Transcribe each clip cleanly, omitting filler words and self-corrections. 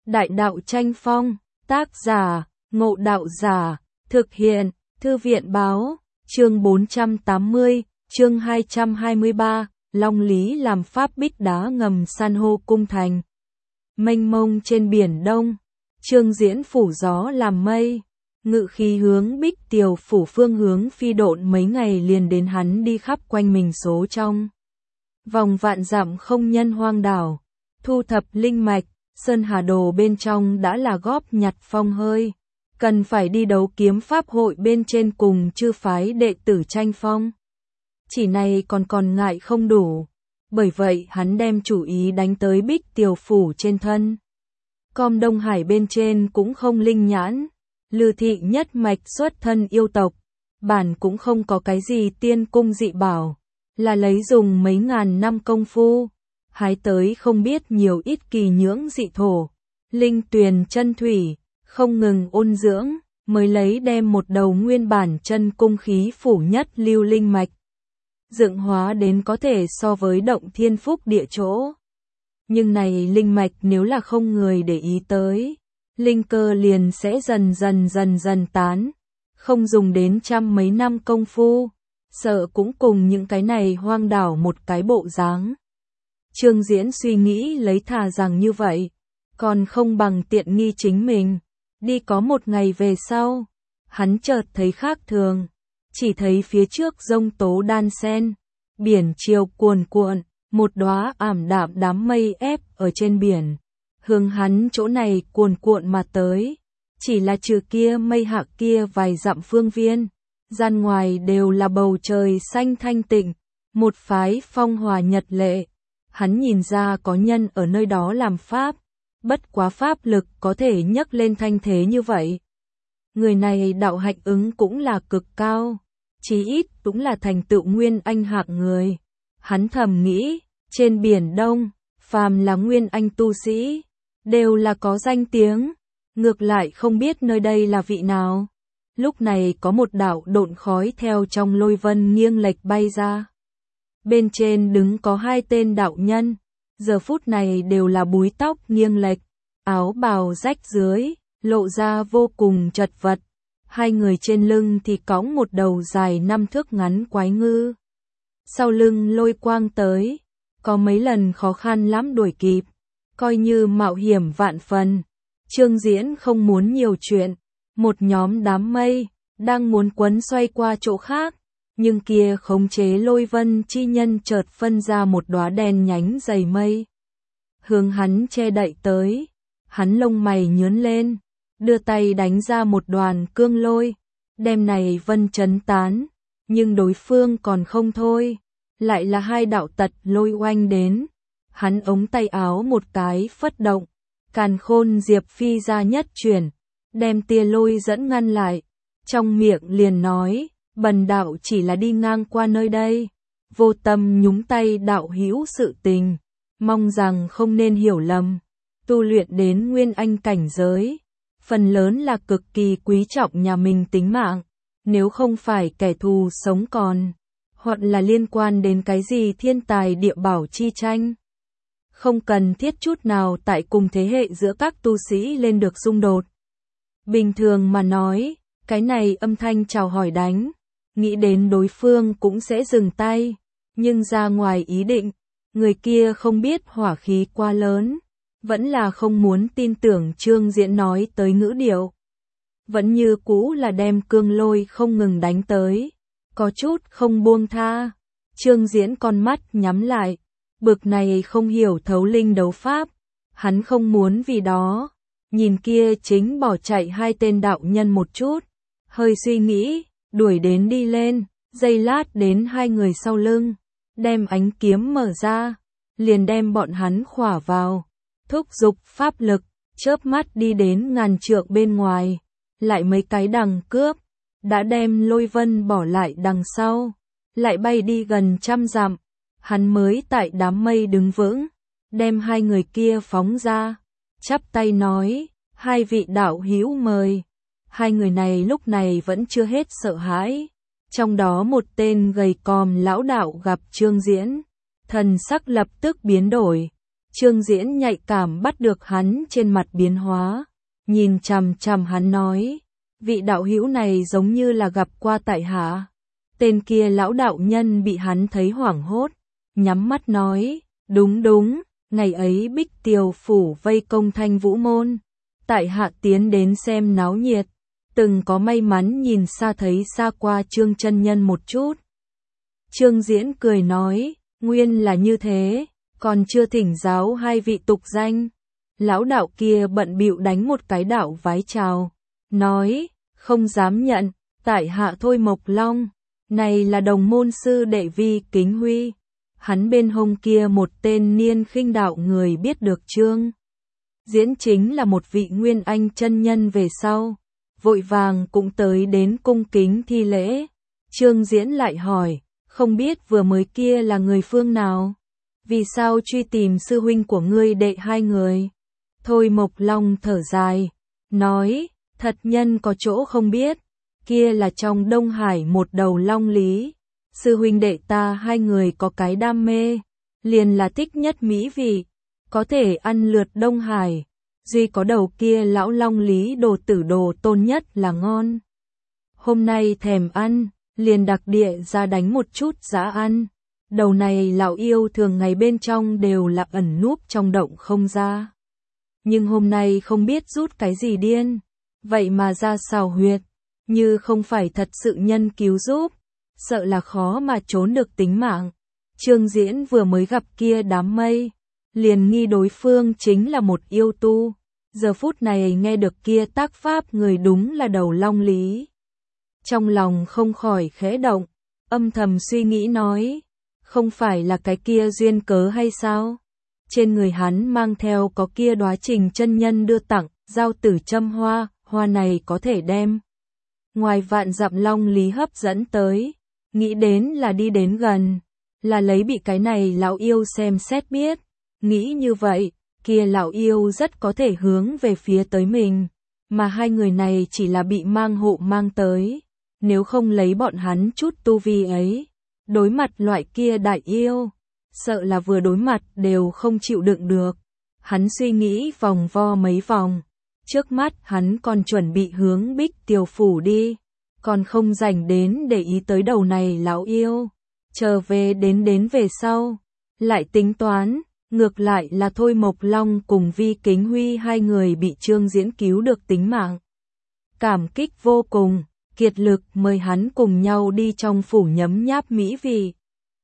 Đại đạo tranh phong, tác giả, Ngộ Đạo Giả, thực hiện, Thư viện báo, chương 480, chương 223, Long Lý làm pháp bích đá ngầm san hô cung thành. Mênh mông trên biển Đông, Trương Diễn phủ gió làm mây, ngự khí hướng Bích Tiều phủ phương hướng phi độn mấy ngày liền đến hắn đi khắp quanh mình số trong. Vòng vạn dặm không nhân hoang đảo, thu thập linh mạch, Sơn Hà Đồ bên trong đã là góp nhặt phong hơi, cần phải đi đấu kiếm pháp hội bên trên cùng chư phái đệ tử tranh phong. Chỉ này còn ngại không đủ, bởi vậy hắn đem chủ ý đánh tới Bích Tiều phủ trên thân. Com Đông Hải bên trên cũng không linh nhãn, Lư thị nhất mạch xuất thân yêu tộc, bản cũng không có cái gì tiên cung dị bảo, là lấy dùng mấy ngàn năm công phu, hái tới không biết nhiều ít kỳ nhưỡng dị thổ, linh tuyền chân thủy, không ngừng ôn dưỡng, mới lấy đem một đầu nguyên bản chân cung khí phủ nhất lưu linh mạch. Dựng hóa đến có thể so với động thiên phúc địa chỗ. Nhưng này linh mạch nếu là không người để ý tới, linh cơ liền sẽ dần tán, không dùng đến trăm mấy năm công phu, sợ cũng cùng những cái này hoang đảo một cái bộ dáng. Trương Diễn suy nghĩ lấy thà rằng như vậy, còn không bằng tiện nghi chính mình. Đi có một ngày về sau, hắn chợt thấy khác thường, chỉ thấy phía trước giông tố đan sen, biển chiều cuồn cuộn, một đóa ảm đạm đám mây ép ở trên biển, hướng hắn chỗ này cuồn cuộn mà tới, chỉ là trừ kia mây hạ kia vài dặm phương viên, gian ngoài đều là bầu trời xanh thanh tịnh, một phái phong hòa nhật lệ. Hắn nhìn ra có nhân ở nơi đó làm pháp, bất quá pháp lực có thể nhấc lên thanh thế như vậy. Người này đạo hạnh ứng cũng là cực cao, chí ít cũng là thành tựu nguyên anh hạng người. Hắn thầm nghĩ, trên biển Đông, phàm là nguyên anh tu sĩ, đều là có danh tiếng, ngược lại không biết nơi đây là vị nào. Lúc này có một đạo độn khói theo trong lôi vân nghiêng lệch bay ra. Bên trên đứng có hai tên đạo nhân, giờ phút này đều là búi tóc nghiêng lệch, áo bào rách dưới, lộ ra vô cùng chật vật. Hai người trên lưng thì cõng một đầu dài 5 thước ngắn quái ngư. Sau lưng lôi quang tới, có mấy lần khó khăn lắm đuổi kịp, coi như mạo hiểm vạn phần. Trương Diễn không muốn nhiều chuyện, một nhóm đám mây, đang muốn quấn xoay qua chỗ khác. Nhưng kia khống chế lôi vân chi nhân chợt phân ra một đóa đen nhánh dày mây. Hướng hắn che đậy tới, hắn lông mày nhướng lên, đưa tay đánh ra một đoàn cương lôi, đem này vân chấn tán, nhưng đối phương còn không thôi, lại là hai đạo tật lôi oanh đến. Hắn ống tay áo một cái phất động, càn khôn diệp phi ra nhất chuyển, đem tia lôi dẫn ngăn lại, trong miệng liền nói. Bần đạo chỉ là đi ngang qua nơi đây, vô tâm nhúng tay đạo hữu sự tình, mong rằng không nên hiểu lầm. Tu luyện đến nguyên anh cảnh giới, phần lớn là cực kỳ quý trọng nhà mình tính mạng, nếu không phải kẻ thù sống còn, hoặc là liên quan đến cái gì thiên tài địa bảo chi tranh. Không cần thiết chút nào tại cùng thế hệ giữa các tu sĩ lên được xung đột. Bình thường mà nói, cái này âm thanh chào hỏi đánh. Nghĩ đến đối phương cũng sẽ dừng tay, nhưng ra ngoài ý định, người kia không biết hỏa khí quá lớn, vẫn là không muốn tin tưởng Trương Diễn nói tới ngữ điệu. Vẫn như cũ là đem cương lôi không ngừng đánh tới, có chút không buông tha. Trương Diễn con mắt nhắm lại, bực này không hiểu thấu linh đấu pháp, hắn không muốn vì đó. Nhìn kia chính bỏ chạy hai tên đạo nhân một chút, hơi suy nghĩ. Đuổi đến đi lên, giây lát đến hai người sau lưng, đem ánh kiếm mở ra, liền đem bọn hắn khỏa vào, thúc giục pháp lực, chớp mắt đi đến ngàn trượng bên ngoài, lại mấy cái đằng cướp, đã đem lôi vân bỏ lại đằng sau, lại bay đi gần 100 dặm, hắn mới tại đám mây đứng vững, đem hai người kia phóng ra, chắp tay nói, hai vị đạo hữu mời. Hai người này lúc này vẫn chưa hết sợ hãi, trong đó một tên gầy còm lão đạo gặp Trương Diễn, thần sắc lập tức biến đổi, Trương Diễn nhạy cảm bắt được hắn trên mặt biến hóa, nhìn chằm chằm hắn nói, vị đạo hữu này giống như là gặp qua tại hạ. Tên kia lão đạo nhân bị hắn thấy hoảng hốt, nhắm mắt nói, đúng đúng, ngày ấy Bích Tiều phủ vây công Thanh Vũ môn, tại hạ tiến đến xem náo nhiệt, từng có may mắn nhìn xa thấy xa qua Trương chân nhân một chút. Trương Diễn cười nói, nguyên là như thế, còn chưa thỉnh giáo hai vị tục danh. Lão đạo kia bận bịu đánh một cái đạo vái chào, nói, không dám nhận, tại hạ Thôi Mộc Long, này là đồng môn sư đệ Vi Kính Huy. Hắn bên hông kia một tên niên khinh đạo người biết được Trương Diễn chính là một vị nguyên anh chân nhân về sau, vội vàng cũng tới đến cung kính thi lễ. Trương Diễn lại hỏi, không biết vừa mới kia là người phương nào? Vì sao truy tìm sư huynh của ngươi đệ hai người? Thôi Mộc Long thở dài, nói, thật nhân có chỗ không biết, kia là trong Đông Hải một đầu long lý. Sư huynh đệ ta hai người có cái đam mê, liền là thích nhất mỹ vị, có thể ăn lượt Đông Hải, duy có đầu kia lão long lý đồ tử đồ tôn nhất là ngon. Hôm nay thèm ăn, liền đặc địa ra đánh một chút giá ăn. Đầu này lão yêu thường ngày bên trong đều là ẩn núp trong động không ra. Nhưng hôm nay không biết rút cái gì điên, vậy mà ra xào huyệt, như không phải thật sự nhân cứu giúp, sợ là khó mà trốn được tính mạng. Trương Diễn vừa mới gặp kia đám mây, liền nghi đối phương chính là một yêu tu, giờ phút này nghe được kia tác pháp người đúng là đầu long lý. Trong lòng không khỏi khẽ động, âm thầm suy nghĩ nói, không phải là cái kia duyên cớ hay sao? Trên người hắn mang theo có kia đóa Trình chân nhân đưa tặng, giao tử châm hoa, hoa này có thể đem ngoài vạn dặm long lý hấp dẫn tới, nghĩ đến là đi đến gần, là lấy bị cái này lão yêu xem xét biết, nghĩ như vậy, kia lão yêu rất có thể hướng về phía tới mình, mà hai người này chỉ là bị mang hộ mang tới, nếu không lấy bọn hắn chút tu vi ấy, đối mặt loại kia đại yêu, sợ là vừa đối mặt đều không chịu đựng được. Hắn suy nghĩ vòng vo mấy vòng, trước mắt hắn còn chuẩn bị hướng Bích Tiều phủ đi, còn không rảnh đến để ý tới đầu này lão yêu, chờ về đến về sau, lại tính toán, ngược lại là Thôi Mộc Long cùng Vi Kính Huy hai người bị Trương Diễn cứu được tính mạng. Cảm kích vô cùng, kiệt lực mời hắn cùng nhau đi trong phủ nhấm nháp mỹ vị.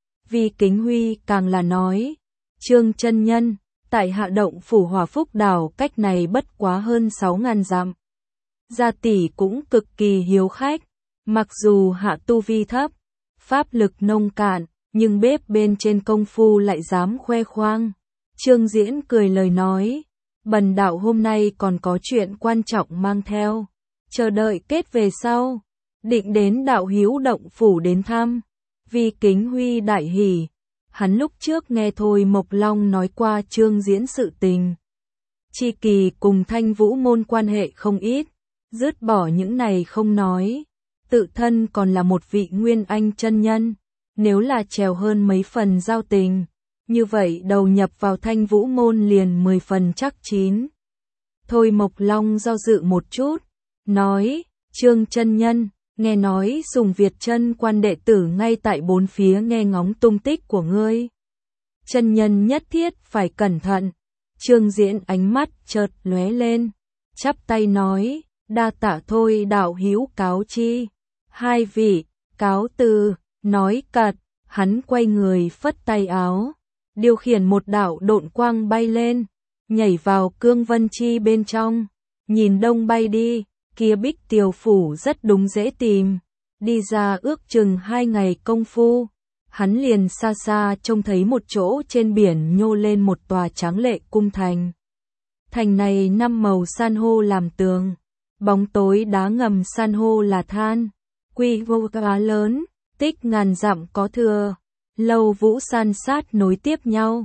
Vi Kính Huy càng là nói, Trương chân nhân, tại hạ động phủ Hòa Phúc Đảo cách này bất quá hơn 6.000 dặm. Gia tỷ cũng cực kỳ hiếu khách, mặc dù hạ tu vi thấp, pháp lực nông cạn, nhưng bếp bên trên công phu lại dám khoe khoang. Trương Diễn cười lời nói, bần đạo hôm nay còn có chuyện quan trọng mang theo, chờ đợi kết về sau, định đến đạo hữu động phủ đến thăm. Vi Kính Huy đại hỉ, hắn lúc trước nghe Thôi Mộc Long nói qua Trương Diễn sự tình. Chi kỳ cùng Thanh Vũ môn quan hệ không ít, dứt bỏ những này không nói, tự thân còn là một vị nguyên anh chân nhân, nếu là trèo hơn mấy phần giao tình, như vậy đầu nhập vào Thanh Vũ môn liền 10 phần chắc chín. Thôi Mộc Long do dự một chút, nói, Trương chân nhân, nghe nói Sùng Việt chân quan đệ tử ngay tại bốn phía nghe ngóng tung tích của ngươi. Chân nhân nhất thiết phải cẩn thận. Trương Diễn ánh mắt chợt lóe lên, chắp tay nói, đa tạ Thôi đạo hữu cáo chi. Hai vị, cáo từ, nói cật, hắn quay người phất tay áo, điều khiển một đạo độn quang bay lên, nhảy vào cương vân chi bên trong, nhìn đông bay đi. Kia Bích Tiều phủ rất đúng dễ tìm, đi ra ước chừng 2 ngày công phu, hắn liền xa xa trông thấy một chỗ trên biển nhô lên một tòa tráng lệ cung thành. Thành này 5 màu san hô làm tường, bóng tối đá ngầm san hô là than, quy mô khá lớn, tích ngàn dặm có thừa, lâu vũ san sát nối tiếp nhau,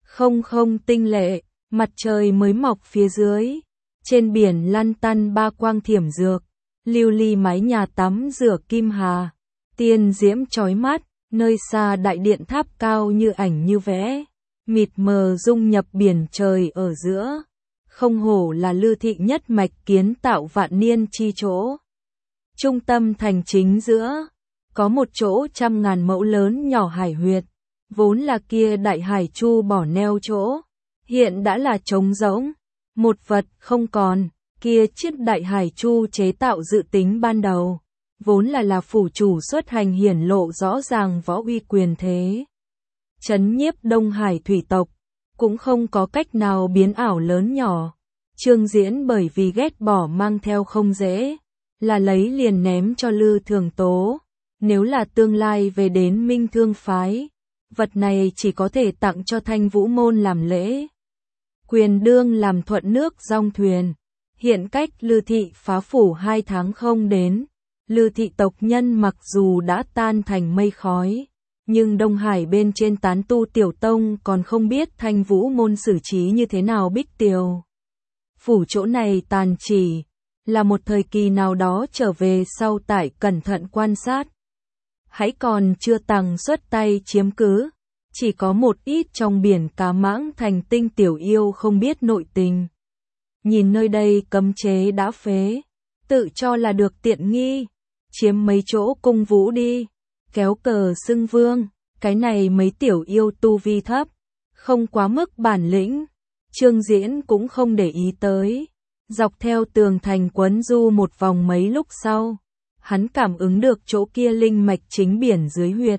không tinh lệ, mặt trời mới mọc phía dưới. Trên biển lăn tăn ba quang thiểm dược, lưu ly mái nhà tắm rửa kim hà, tiên diễm chói mắt, nơi xa đại điện tháp cao như ảnh như vẽ, mịt mờ dung nhập biển trời ở giữa. Không hổ là Lư thị nhất mạch kiến tạo vạn niên chi chỗ. Trung tâm thành chính giữa, có một chỗ 100.000 mẫu lớn nhỏ hải huyệt, vốn là kia đại hải chu bỏ neo chỗ, hiện đã là trống rỗng, một vật không còn. Kia chiếc đại hải chu chế tạo dự tính ban đầu, vốn là phủ chủ xuất hành hiển lộ rõ ràng võ uy quyền thế. Trấn nhiếp Đông Hải thủy tộc, cũng không có cách nào biến ảo lớn nhỏ. Trương Diễn bởi vì ghét bỏ mang theo không dễ, là lấy liền ném cho Lư Thường Tố. Nếu là tương lai về đến Minh Thương phái, vật này chỉ có thể tặng cho Thanh Vũ môn làm lễ. Quyền đương làm thuận nước dong thuyền. Hiện cách Lư thị phá phủ 2 tháng không đến, Lư thị tộc nhân mặc dù đã tan thành mây khói, nhưng Đông Hải bên trên tán tu tiểu tông còn không biết Thanh Vũ môn xử trí như thế nào. Bích Tiều phủ chỗ này tàn chỉ, là một thời kỳ nào đó trở về sau tải cẩn thận quan sát. Hãy còn chưa tằng xuất tay chiếm cứ, chỉ có một ít trong biển cá mãng thành tinh tiểu yêu không biết nội tình. Nhìn nơi đây cấm chế đã phế, tự cho là được tiện nghi, chiếm mấy chỗ cung vũ đi, kéo cờ xưng vương, cái này mấy tiểu yêu tu vi thấp, không quá mức bản lĩnh. Trương Diễn cũng không để ý tới, dọc theo tường thành quấn du một vòng mấy lúc sau, hắn cảm ứng được chỗ kia linh mạch chính biển dưới huyệt.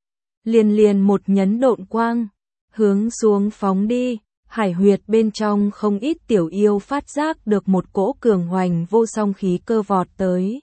Liền một nhấn độn quang, hướng xuống phóng đi. Hải huyệt bên trong không ít tiểu yêu phát giác được một cỗ cường hoành vô song khí cơ vọt tới.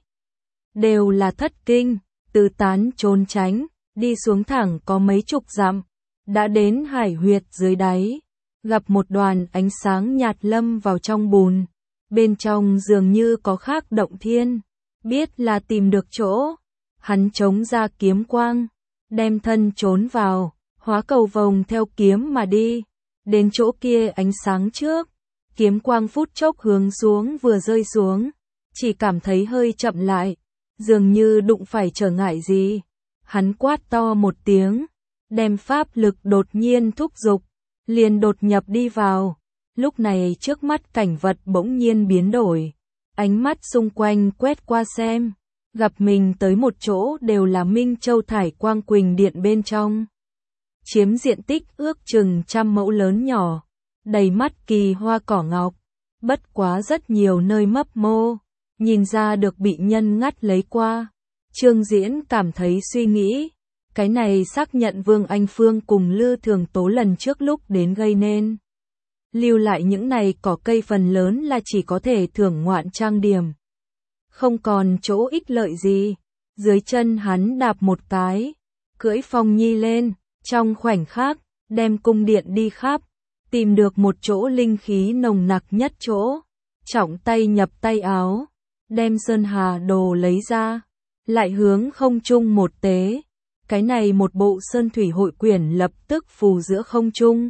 Đều là thất kinh, tứ tán trốn tránh, đi xuống thẳng có mấy chục dặm. Đã đến hải huyệt dưới đáy, gặp một đoàn ánh sáng nhạt lâm vào trong bùn. Bên trong dường như có khác động thiên, biết là tìm được chỗ. Hắn chống ra kiếm quang, đem thân trốn vào, hóa cầu vồng theo kiếm mà đi. Đến chỗ kia ánh sáng trước, kiếm quang phút chốc hướng xuống vừa rơi xuống, chỉ cảm thấy hơi chậm lại, dường như đụng phải trở ngại gì. Hắn quát to một tiếng, đem pháp lực đột nhiên thúc giục, liền đột nhập đi vào. Lúc này trước mắt cảnh vật bỗng nhiên biến đổi, ánh mắt xung quanh quét qua xem, gặp mình tới một chỗ đều là Minh Châu Thải Quang Quỳnh Điện bên trong. Chiếm diện tích ước chừng 100 mẫu lớn nhỏ, đầy mắt kỳ hoa cỏ ngọc, bất quá rất nhiều nơi mấp mô, nhìn ra được bị nhân ngắt lấy qua. Trương Diễn cảm thấy suy nghĩ, cái này xác nhận Vương Anh Phương cùng Lư Thường Tố lần trước lúc đến gây nên. Lưu lại những này cỏ cây phần lớn là chỉ có thể thưởng ngoạn trang điểm, không còn chỗ ích lợi gì. Dưới chân hắn đạp một cái, cưỡi Phong Nhi lên. Trong khoảnh khắc, đem cung điện đi khắp, tìm được một chỗ linh khí nồng nặc nhất chỗ, trọng tay nhập tay áo, đem sơn hà đồ lấy ra, lại hướng không trung một tế. Cái này một bộ sơn thủy hội quyển lập tức phù giữa không trung.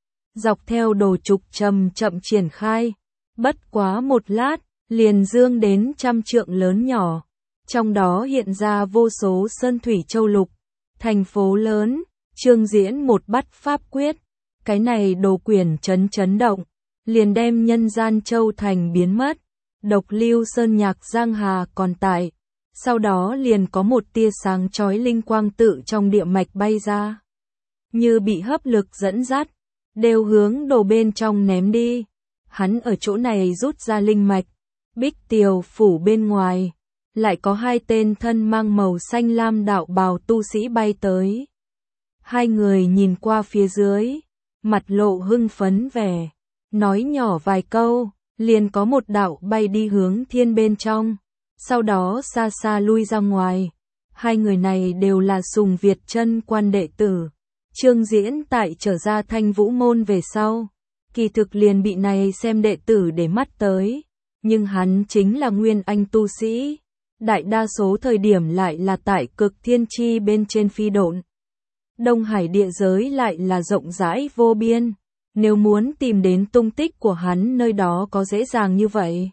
Dọc theo đồ trục chậm chậm triển khai, bất quá một lát, liền dương đến 100 trượng lớn nhỏ, trong đó hiện ra vô số sơn thủy châu lục, thành phố lớn. Trương Diễn một bắt pháp quyết, cái này đồ quyển chấn động, liền đem nhân gian châu thành biến mất. Độc Lưu Sơn Nhạc Giang Hà còn tại, sau đó liền có một tia sáng chói linh quang tự trong địa mạch bay ra, như bị hấp lực dẫn dắt, đều hướng đồ bên trong ném đi. Hắn ở chỗ này rút ra linh mạch. Bích Tiều phủ bên ngoài, lại có 2 tên thân mang màu xanh lam đạo bào tu sĩ bay tới. 2 người nhìn qua phía dưới, mặt lộ hưng phấn vẻ, nói nhỏ vài câu, liền có một đạo bay đi hướng thiên bên trong, sau đó xa xa lui ra ngoài. 2 người này đều là Sùng Việt chân quan đệ tử. Trương Diễn tại trở ra Thanh Vũ môn về sau, kỳ thực liền bị này xem đệ tử để mắt tới, nhưng hắn chính là nguyên anh tu sĩ, đại đa số thời điểm lại là tại cực thiên chi bên trên phi độn. Đông Hải địa giới lại là rộng rãi vô biên, nếu muốn tìm đến tung tích của hắn nơi đó có dễ dàng như vậy.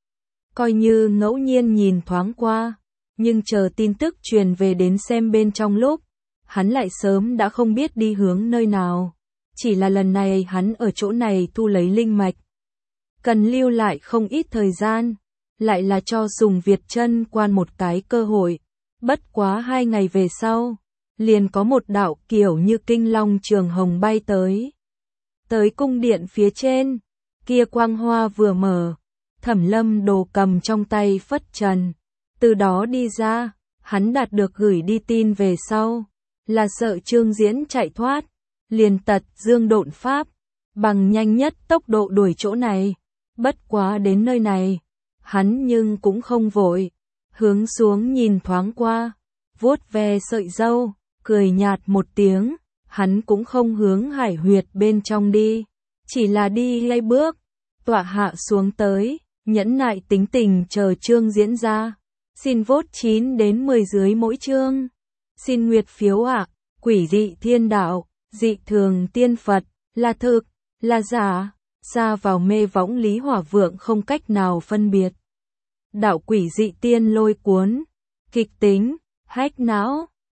Coi như ngẫu nhiên nhìn thoáng qua, nhưng chờ tin tức truyền về đến xem bên trong lúc, hắn lại sớm đã không biết đi hướng nơi nào. chỉ là lần này hắn ở chỗ này thu lấy linh mạch. Cần lưu lại không ít thời gian, lại là cho Sùng Việt Chân Quan một cái cơ hội. Bất quá 2 ngày về sau, liền có một đạo kiểu như kinh long trường hồng bay tới. Tới cung điện phía trên, kia quang hoa vừa mở, Thẩm Lâm Đồ cầm trong tay phất trần, từ đó đi ra, hắn đạt được gửi đi tin về sau, là sợ Trương Diễn chạy thoát, liền tật dương độn pháp, bằng nhanh nhất tốc độ đuổi chỗ này. Bất quá đến nơi này, hắn nhưng cũng không vội, hướng xuống nhìn thoáng qua, vuốt ve sợi râu, cười nhạt một tiếng, hắn cũng không hướng hải huyệt bên trong đi, chỉ là đi lay bước, tọa hạ xuống tới, nhẫn nại tính tình chờ chương diễn ra. Xin vote 9 đến 10 dưới mỗi chương. Xin nguyệt phiếu ạ. Quỷ dị thiên đạo, dị thường tiên Phật, là thực, là giả, xa vào mê võng Lý Hỏa Vượng không cách nào phân biệt. Đạo quỷ dị tiên lôi cuốn, kịch tính, hách não.